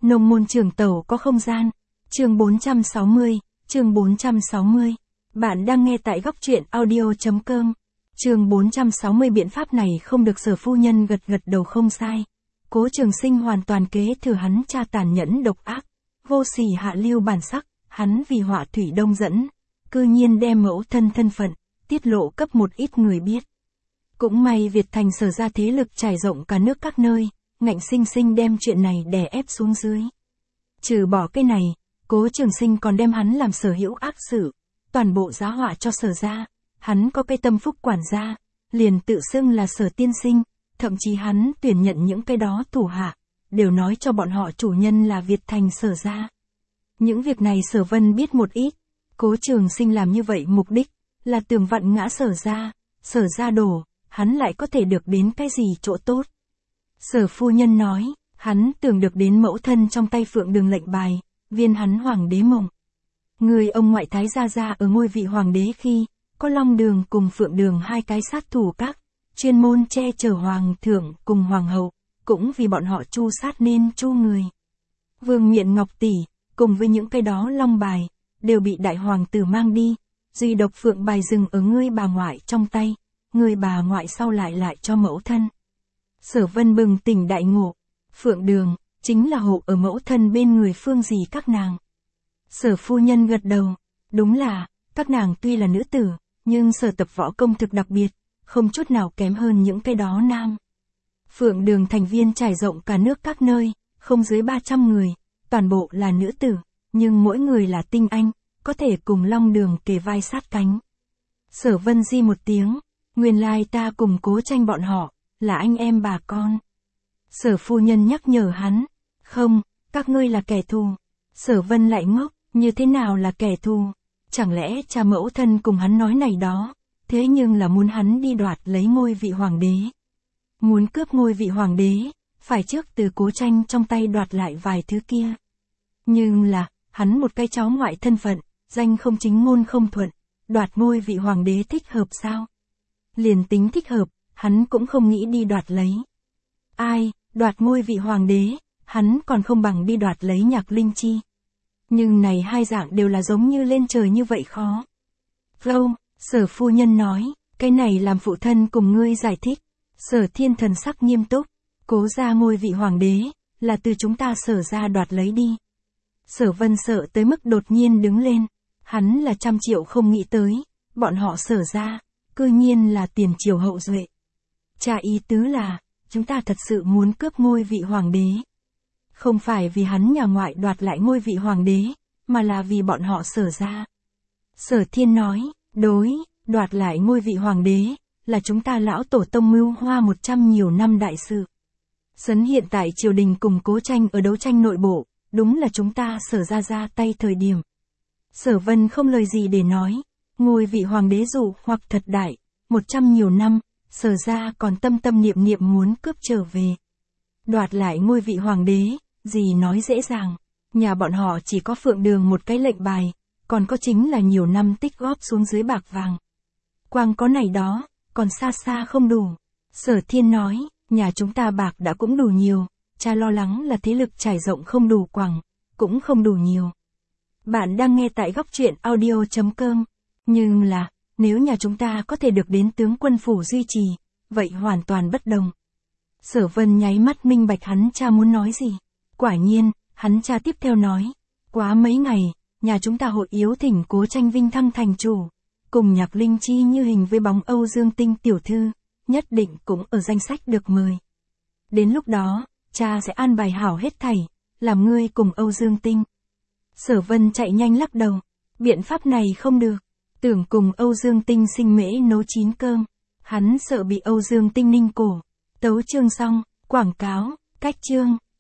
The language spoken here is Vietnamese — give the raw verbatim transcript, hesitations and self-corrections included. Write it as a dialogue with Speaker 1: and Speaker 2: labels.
Speaker 1: Nông môn trường tẩu có không gian. Chương bốn trăm sáu mươi, chương bốn trăm sáu mươi. Bạn đang nghe tại góc truyện audio.com. Chương bốn trăm sáu mươi biện pháp này không được Sở phu nhân gật gật đầu không sai. Cố Trường Sinh hoàn toàn kế thừa hắn cha tàn nhẫn độc ác, vô sỉ hạ lưu bản sắc, hắn vì họa thủy đông dẫn, cư nhiên đem mẫu thân thân phận, tiết lộ cấp một ít người biết. Cũng may Việt Thành Sở ra thế lực trải rộng cả nước các nơi, ngạnh sinh sinh đem chuyện này đè ép xuống dưới. Trừ bỏ cái này, Cố Trường Sinh còn đem hắn làm sở hữu ác sự, toàn bộ giá họa cho Sở ra. Hắn có cái tâm phúc quản gia, liền tự xưng là Sở tiên sinh, thậm chí hắn tuyển nhận những cái đó thủ hạ, đều nói cho bọn họ chủ nhân là Việt Thành Sở ra. Những việc này Sở Vân biết một ít. Cố Trường Sinh làm như vậy mục đích là tưởng vặn ngã Sở ra, Sở ra đổ, hắn lại có thể được đến cái gì chỗ tốt. Sở phu nhân nói, hắn tưởng được đến mẫu thân trong tay Phượng Đường lệnh bài, viên hắn hoàng đế mộng. Người ông ngoại thái gia gia ở ngôi vị hoàng đế khi, có Long Đường cùng Phượng Đường hai cái sát thủ các, chuyên môn che chở hoàng thượng cùng hoàng hậu, cũng vì bọn họ chu sát nên chu người. Vương Miện Ngọc tỷ, cùng với những cái đó long bài, đều bị đại hoàng tử mang đi, duy độc Phượng bài dừng ở ngươi bà ngoại trong tay, người bà ngoại sau lại lại cho mẫu thân. Sở Vân bừng tỉnh đại ngộ, Phượng Đường, chính là hộ ở mẫu thân bên người phương gì các nàng. Sở phu nhân gật đầu, đúng là, các nàng tuy là nữ tử, nhưng sở tập võ công thực đặc biệt, không chút nào kém hơn những cái đó nam. Phượng Đường thành viên trải rộng cả nước các nơi, không dưới ba trăm người, toàn bộ là nữ tử, nhưng mỗi người là tinh anh, có thể cùng Long Đường kề vai sát cánh. Sở Vân di một tiếng, nguyên lai ta cùng Cố Tranh bọn họ, là anh em bà con. Sở phu nhân nhắc nhở hắn, không, các ngươi là kẻ thù. Sở Vân lại ngốc, như thế nào là kẻ thù? Chẳng lẽ cha mẫu thân cùng hắn nói này đó, thế nhưng là muốn hắn đi đoạt lấy ngôi vị hoàng đế. Muốn cướp ngôi vị hoàng đế, phải trước từ Cố Tranh trong tay đoạt lại vài thứ kia. Nhưng là, hắn một cái cháu ngoại thân phận, danh không chính ngôn không thuận, đoạt ngôi vị hoàng đế thích hợp sao? Liền tính thích hợp, hắn cũng không nghĩ đi đoạt lấy. Ai, đoạt ngôi vị hoàng đế, hắn còn không bằng đi đoạt lấy Nhạc Linh Chi. Nhưng này hai dạng đều là giống như lên trời như vậy khó. Vô, Sở phu nhân nói, cái này làm phụ thân cùng ngươi giải thích. Sở Thiên thần sắc nghiêm túc, Cố ra ngôi vị hoàng đế, là từ chúng ta Sở ra đoạt lấy đi. Sở Vân sợ tới mức đột nhiên đứng lên, hắn là trăm triệu không nghĩ tới, bọn họ Sở ra, cư nhiên là tiền triều hậu duệ. Cha ý tứ là, chúng ta thật sự muốn cướp ngôi vị hoàng đế. Không phải vì hắn nhà ngoại đoạt lại ngôi vị hoàng đế, mà là vì bọn họ Sở ra. Sở Thiên nói, đối, đoạt lại ngôi vị hoàng đế, là chúng ta lão tổ tông mưu hoa một trăm nhiều năm đại sự. Sấn hiện tại triều đình cùng Cố Tranh ở đấu tranh nội bộ, đúng là chúng ta Sở ra ra tay thời điểm. Sở Vân không lời gì để nói, ngôi vị hoàng đế dù hoặc thật đại, một trăm nhiều năm, Sở ra còn tâm tâm niệm niệm muốn cướp trở về. Đoạt lại ngôi vị hoàng đế, gì nói dễ dàng, nhà bọn họ chỉ có Phượng Đường một cái lệnh bài, còn có chính là nhiều năm tích góp xuống dưới bạc vàng. Quang có này đó, còn xa xa không đủ. Sở Thiên nói, nhà chúng ta bạc đã cũng đủ nhiều, cha lo lắng là thế lực trải rộng không đủ quảng, cũng không đủ nhiều. Bạn đang nghe tại góc truyện audio.com, nhưng là, nếu nhà chúng ta có thể được đến tướng quân phủ duy trì, vậy hoàn toàn bất đồng. Sở Vân nháy mắt minh bạch hắn cha muốn nói gì. Quả nhiên, hắn cha tiếp theo nói, quá mấy ngày, nhà chúng ta hội yếu thỉnh Cố Tranh vinh thăng thành chủ, cùng Nhạc Linh Chi như hình với bóng Âu Dương Tinh tiểu thư, nhất định cũng ở danh sách được mời. Đến lúc đó, cha sẽ an bài hảo hết thảy, làm ngươi cùng Âu Dương Tinh. Sở Vân chạy nhanh lắc đầu, biện pháp này không được, tưởng cùng Âu Dương Tinh sinh mễ nấu chín cơm, hắn sợ bị Âu Dương Tinh ninh cổ. Tấu chương xong, quảng cáo, cách chương.